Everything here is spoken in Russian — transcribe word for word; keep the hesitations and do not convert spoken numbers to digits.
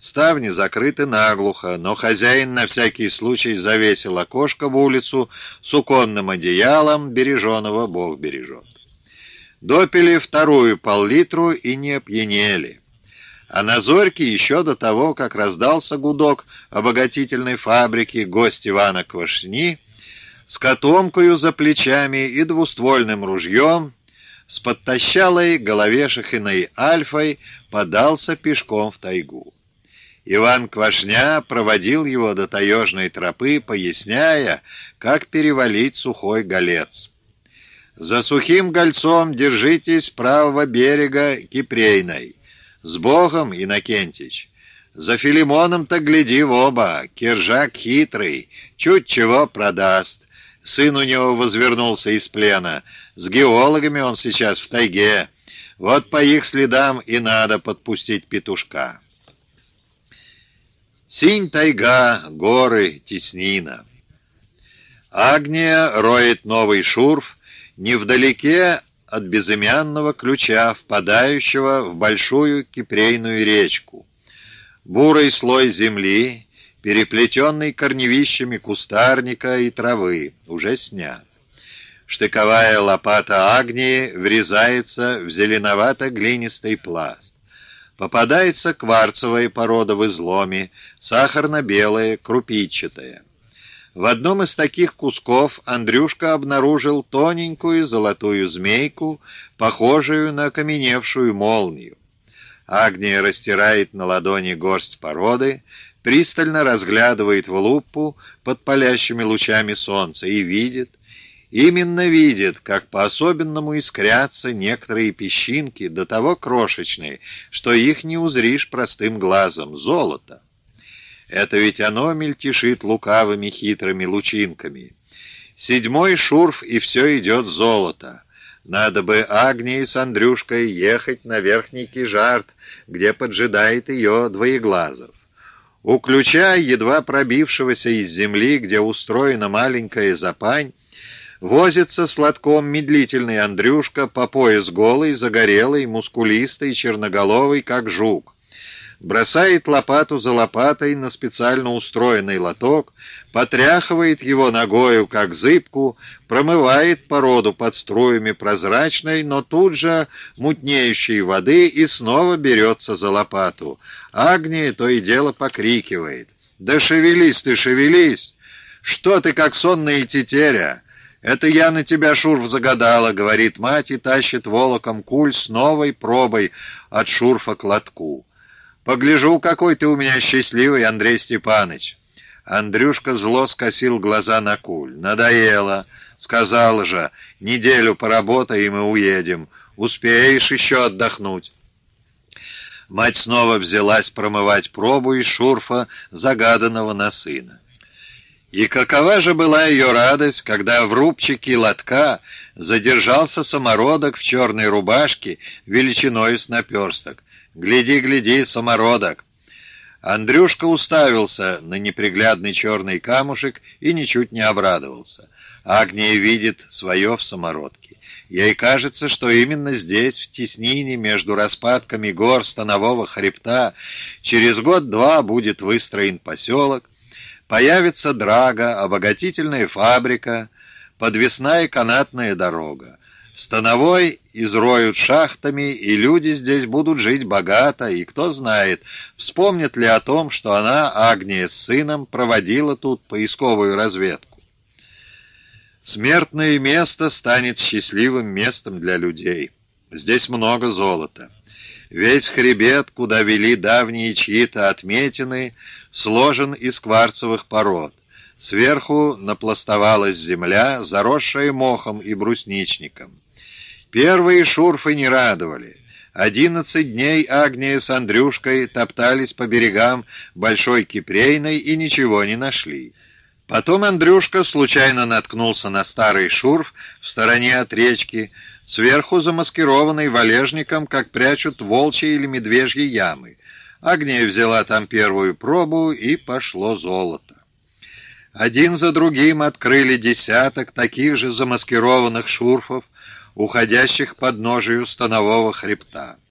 Ставни закрыты наглухо, но хозяин на всякий случай завесил окошко в улицу суконным одеялом, береженого Бог бережет. Допили вторую пол-литру и не опьянели. А на зорьке еще до того, как раздался гудок обогатительной фабрики, гость Ивана Квашни с котомкою за плечами и двуствольным ружьем с подтащалой головешихиной Альфой подался пешком в тайгу. Иван Квашня проводил его до таежной тропы, поясняя, как перевалить сухой голец. «За сухим гольцом держитесь правого берега Кипрейной. С Богом, Иннокентич! За Филимоном-то гляди в оба, киржак хитрый, чуть чего продаст. Сын у него возвернулся из плена, с геологами он сейчас в тайге. Вот по их следам и надо подпустить петушка». Синь тайга, горы, теснина. Агния роет новый шурф невдалеке от безымянного ключа, впадающего в большую Кипрейную речку. Бурый слой земли, переплетенный корневищами кустарника и травы, уже снят. Штыковая лопата Агнии врезается в зеленовато-глинистый пласт. Попадается кварцевая порода в изломе, сахарно-белая, крупичатая. В одном из таких кусков Андрюшка обнаружил тоненькую золотую змейку, похожую на окаменевшую молнию. Агния растирает на ладони горсть породы, пристально разглядывает в лупу под палящими лучами солнца и видит, именно видит, как по-особенному искрятся некоторые песчинки, до того крошечные, что их не узришь простым глазом — золото. Это ведь оно мельтешит лукавыми хитрыми лучинками. Седьмой шурф, и все идет золото. Надо бы Агнии с Андрюшкой ехать на Верхний Кижарт, где поджидает ее Двоеглазов. У ключа, едва пробившегося из земли, где устроена маленькая запань, возится с лотком медлительный Андрюшка, по пояс голый, загорелый, мускулистый, черноголовый, как жук. Бросает лопату за лопатой на специально устроенный лоток, потряхивает его ногою, как зыбку, промывает породу под струями прозрачной, но тут же мутнеющей воды и снова берется за лопату. Агния то и дело покрикивает: «Да шевелись ты, шевелись! Что ты, как сонная тетеря? Это я на тебя, шурф, загадала», — говорит мать и тащит волоком куль с новой пробой от шурфа к лотку. «Погляжу, какой ты у меня счастливый, Андрей Степаныч». Андрюшка зло скосил глаза на куль. «Надоело. Сказал же, неделю поработаем и уедем. Успеешь еще отдохнуть». Мать снова взялась промывать пробу из шурфа, загаданного на сына. И какова же была ее радость, когда в рубчике лотка задержался самородок в черной рубашке величиной с наперсток. «Гляди, гляди, самородок!» Андрюшка уставился на неприглядный черный камушек и ничуть не обрадовался. Агния видит свое в самородке. Ей кажется, что именно здесь, в теснине между распадками гор станового хребта, через год-два будет выстроен поселок, появится драга, обогатительная фабрика, подвесная канатная дорога. Становой изроют шахтами, и люди здесь будут жить богато, и кто знает, вспомнит ли о том, что она, Агния с сыном, проводила тут поисковую разведку. Смертное место станет счастливым местом для людей. Здесь много золота. Весь хребет, куда вели давние чьи-то отметины, сложен из кварцевых пород. Сверху напластовалась земля, заросшая мохом и брусничником. Первые шурфы не радовали. Одиннадцать дней Агния с Андрюшкой топтались по берегам Большой Кипрейной и ничего не нашли. Потом Андрюшка случайно наткнулся на старый шурф в стороне от речки, сверху замаскированный валежником, как прячут волчьи или медвежьи ямы. Агния взяла там первую пробу, и пошло золото. Один за другим открыли десяток таких же замаскированных шурфов, уходящих под подножию станового хребта.